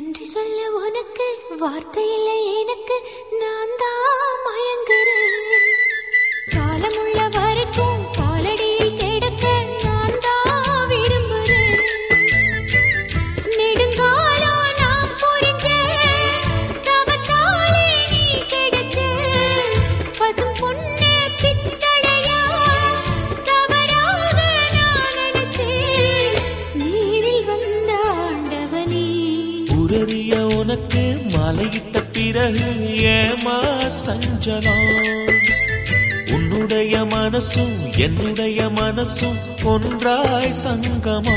நன்றி சொல்ல உனக்கு வார்த்தை இல்லை எனக்கு, நான் தான் மயங்குறேன். காலமுள்ள வரைக்கும் காலடியில் கிடக்க நான் தான் விரும்புறேன். நெடுங்காலம் நான் புரிஞ்ச தவத்தாலே நீ கிடைச்ச பசும் பொன்னே பித்தளையா தவறாக நான் நினைச்சேன். நீரில் வந்த ஆண்டவனே உரறிய உனக்கு மலையிட்ட பிறகு ஏமா சஞ்சலம்? உன்னுடைய மனசும் என்னுடைய மனசும் ஒன்றாய் சங்கமா?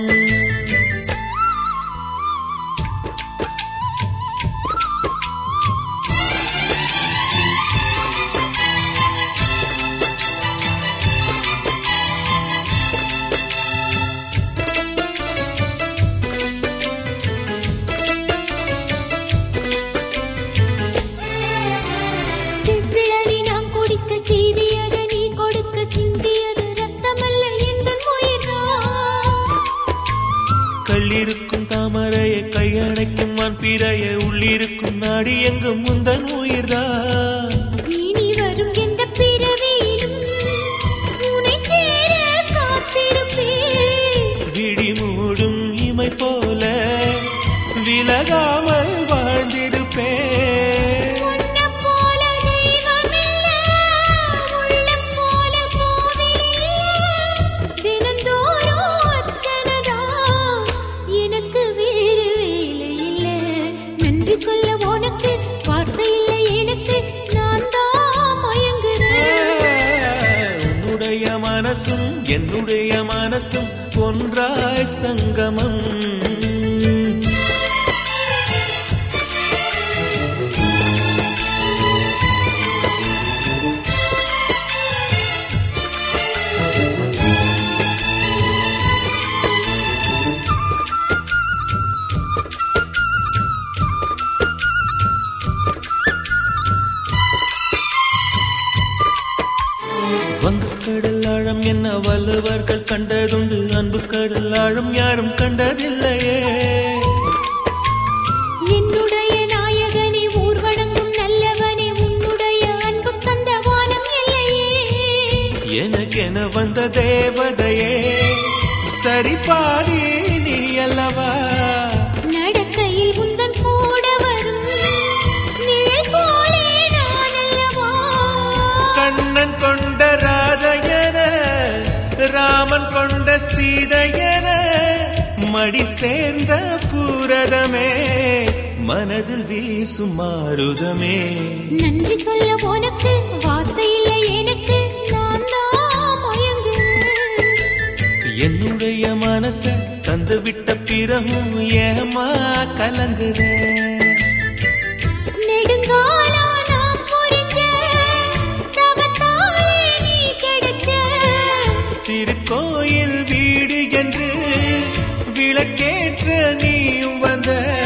கள்ளிருக்கும் தாமரையை கையணைக்கும் வான்பிறைய உள்ளிருக்கும் நாடி எங்கும் முந்தன் உயிர்தான். இனி வரும் எந்த பிறவியிலும் உன்னை சேர காத்திருப்பேன். விழி மூடும் இமை போல விலகாமல் வாழ்ந்திருப்பேன். சொல்ல உனக்கு வார்த்தை இல்லை எனக்கு, நான் தான் மயங்குறேன். உன்னுடைய மனசும் என்னுடைய மனசும் ஒன்றாய் சங்கமம். வங்கக்கடல் ஆழம் என்ன வள்ளுவர்கள் கண்டதுண்டு, அன்பு கடல் ஆழம் யாரும் கண்டதில்லையே. என்னுடைய நாயகனே ஊர்வணங்கும் நல்லவனே, உன்னுடைய அன்பு தந்த வானம் இல்லையே. எனக்கென வந்த தேவதையே சரிபாதி நீ அல்லவா? நடக்கையில் உந்தன் கூட வரும் நிழல் போலே நான் அல்லவா? கண்ணன் கொண்ட ராதையன ராமன் கொண்ட சீதையன மடி சேர்ந்த பூரதமே மனதில் வீசும் மாருதமே. நன்றி சொல்ல உனக்கு வார்த்தை இல்லை எனக்கு, நான் தான் மயங்குறேன். என்னுடைய மனச தந்து விட்ட பிறகும் ஏமா கலங்குறேன்? நெடுங்காலம் நான் புரிஞ்ச தவத்தாலே நீ கிடைச்ச திருக்கோயில் வீடு என்று விளக்கேற்ற நீயும் வந்த